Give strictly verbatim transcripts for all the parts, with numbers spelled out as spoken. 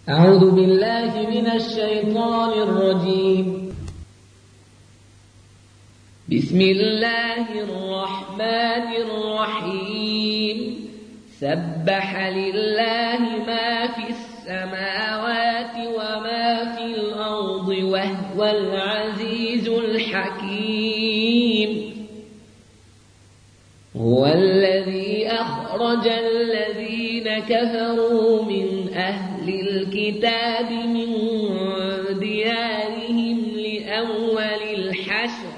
أعوذ بالله من الشيطان الرجيم. بسم الله الرحمن الرحيم. سبح لله ما في السماوات وما في الأرض وهو العزيز الحكيم. هو الذي أخرج الذين كفروا من أهل الكتاب من ديارهم لأول الحشر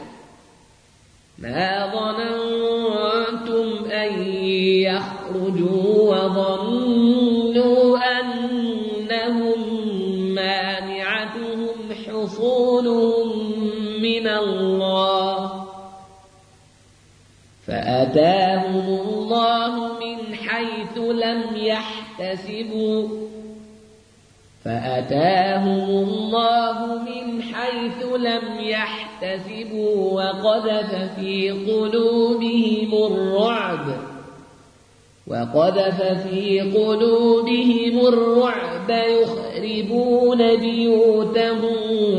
ما ظننتم أن يخرجوا وظنوا أنهم مانعتهم حصونهم من الله فأتاهم الله من حيث لم يحتسبوا فأتاهم الله من حيث لم يحتسبوا وقذف في قلوبهم الرعب وقذف في قلوبهم الرعب يخربون بيوتهم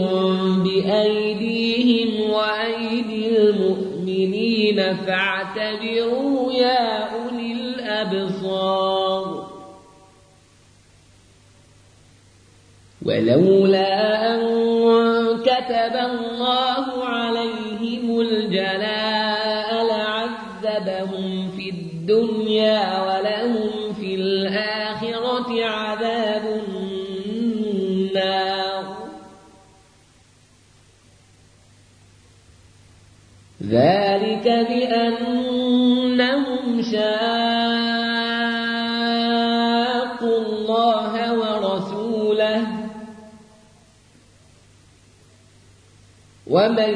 بأيديهم وأيدي المؤمنين فاعتبروا يا أولي الأبصار. ولولا أن كتب الله عليهم الجلاء لعذبهم في الدنيا ولهم في الآخرة عذاب النار. ذلك بأنهم شاقوا الله ورسوله ومن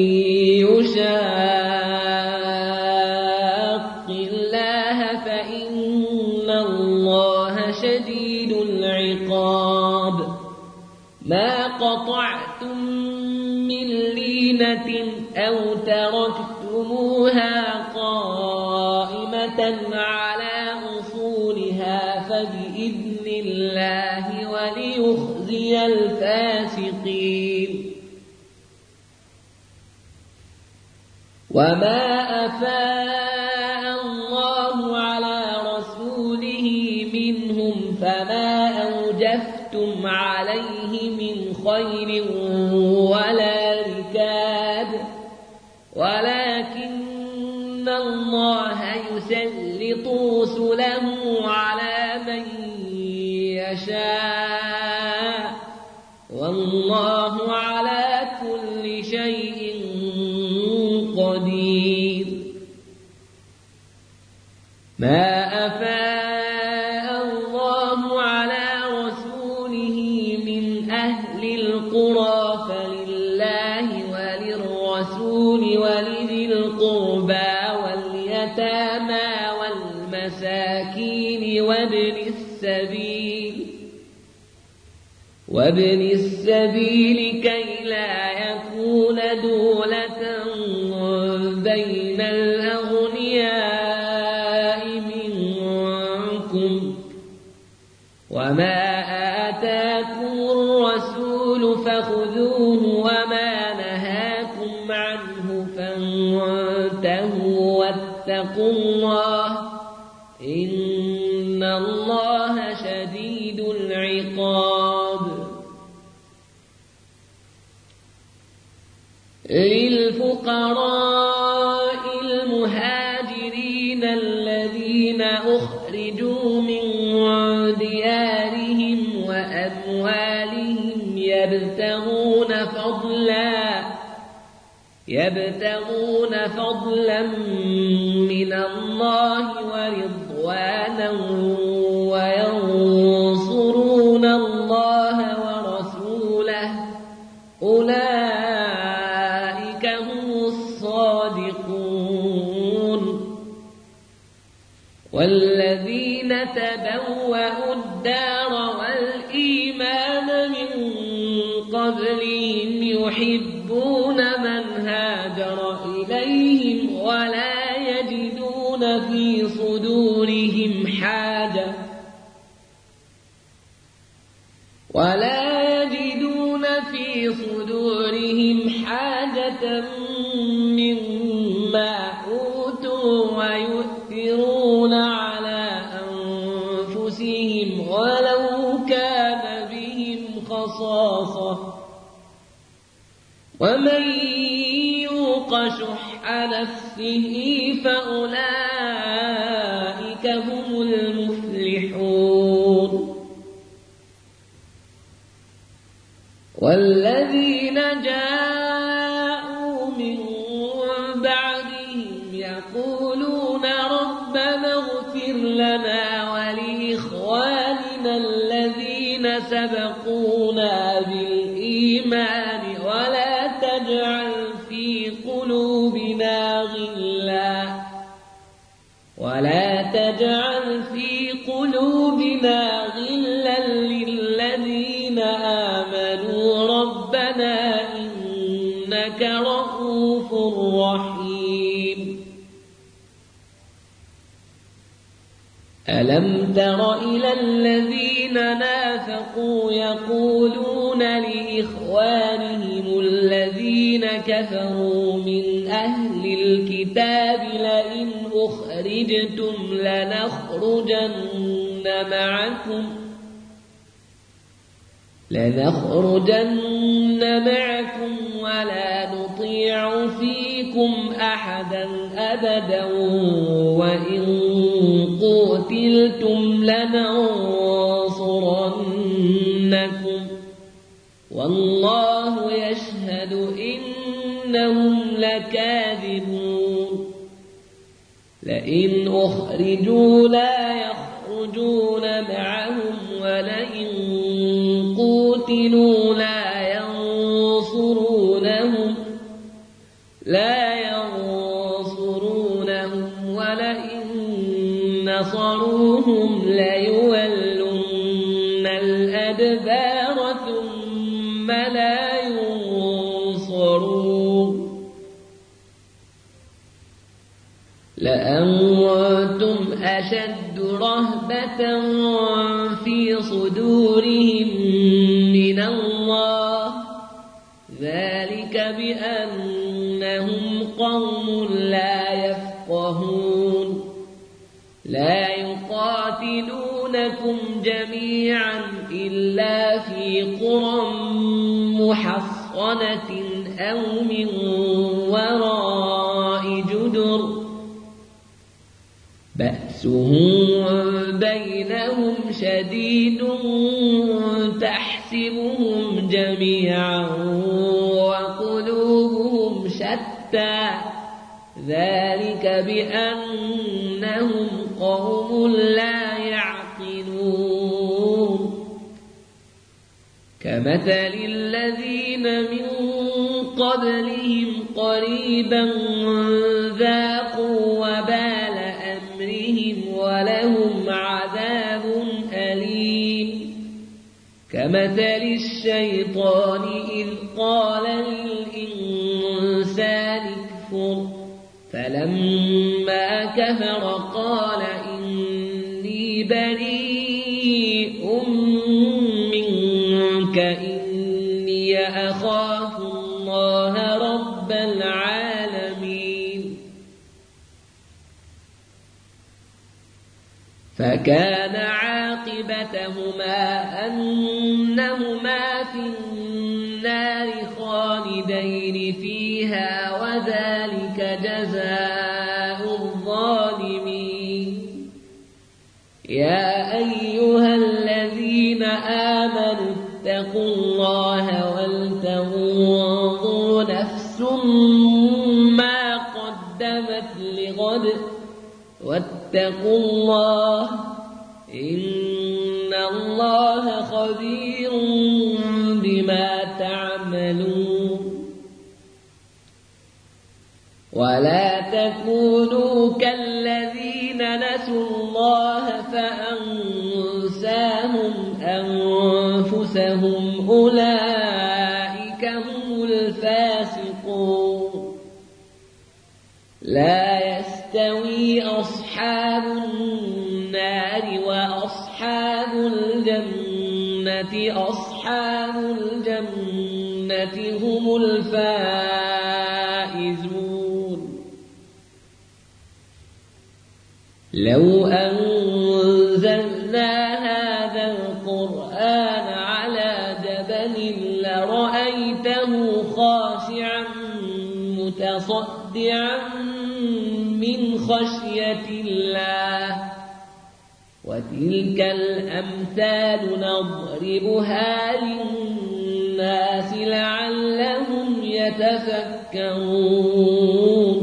يشاق الله فإن الله شديد العقاب. ما قطعتم من لينة أو تركتموها قائمة على أصولها فبإذن الله وليخزي الفاسقين. وما أفاء الله على رسوله منهم فما أوجفتم عليه من خير ولا ركاب ولكن الله يسلط رسله على من يشاء والله على كل شيء قدير. ما أفاء الله على رسوله من أهل القرى فلله وللرسول ولذي القربى واليتامى والمساكين وابن السبيل وابن السبيل كي لا يكون دولة بين الأغنياء منكم وما آتاكم الرسول فخذوه وما نهاكم عنه فانتهوا واتقوا الله إن الله شديد العقاب. للفقراء المهاجرين الذين أخرجوا من ديارهم وأموالهم يبتغون فضلا يبتغون فضلا من الله ورضوانا وينصرون الله ورسوله أولئك هم الصادقون. والذين تبوأوا الدار والإيمان من قبلهم يحبون من هاجر إليهم ولا يجدون في صدورهم حاجة ولا يجدون في صدورهم حاجة مما أوتوا ويؤثرون على أنفسهم ولو كان بهم خصاصة ومن يوق شح نفسه فأولئك هم المفلحون والذين جاءوا من بعدهم يقولون ربنا اغفر لنا ولإخواننا الذين سبقونا بالإيمان ولا تجعل في قلوبنا غلا ولا تجعل في قلوبنا غلا للذين آمنوا ربنا إنك رؤوف رحيم. ألم تر إلى الذين نافقوا يقولون لإخوانهم الذين كفروا من أهل الكتاب لئن أخرجتم لنخرجن معكم لنخرجن معكم ولا نطيع فيكم أحدا أبدا وإن قتلتم لننصرنكم والله يشهد إنهم لكاذبون. لئن أخرجوا لا يخرجون معهم ولئن قوتلوا لا ينصرونهم لا ينصرونهم ولئن نصروهم ليولن الأدبار ثم لا ينصرون. لأنتم أشد رهبة في صدورهم من الله ذلك بأنهم قوم لا يفقهون. لا يقاتلونكم جميعا إلا في قرى محصنة أو من وراء جدر بأسهم بينهم شديد تحسبهم جميعا وقلوبهم شتى ذلك بأنهم قوم لا يعقلون. كمثل الذين من قبلهم قريبا ذاقوا وبال أمرهم ولهم عذاب أليم. كمثل الشيطان إذ قال للإنسان اكفر فلما كفر قال إني بريء منك إني أخاف الله رب العالمين. فكان عاقبتهما أنهما في النار خالدين فيها وذلك جزاء الظالمين. يا أيها الذين آمنوا اتقوا الله ولتنظر نفس ما قدمت لغد واتقوا الله إن الله خبير بما تعملون. ولا تكونوا كالذين نسوا الله فأنساهم أنفسهم أولئك هم الفاسقون. لا يستوي أصحاب النار وأصحاب الجنة أصحاب الجنة هم الفائزون لو أنزلنا هذا القرآن على جبل لرأيته خاشعا متصدعا من خشية الله وتلك الأمثال نضربها للناس لعلهم يتفكرون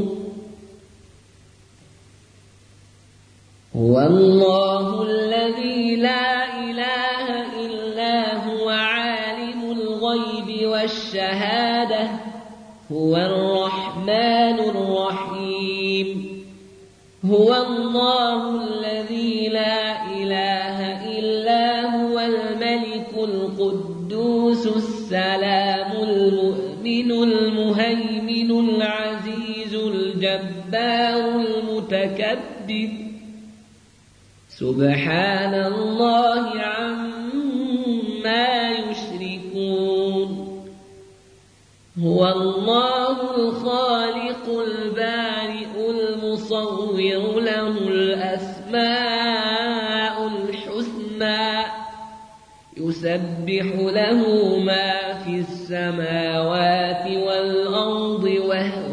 هو الله الذي لا إله إلا هو عالم الغيب والشهادة هو الرحمن الرحيم هو الله الذي لا إله إلا هو الملك القدوس السلام المؤمن المهيمن العزيز الجبار المتكبر سبحان الله عما يشركون هو الله الخالق البارئ المصور له الأسماء الحسنى يسبح له ما في السماوات والأرض وهو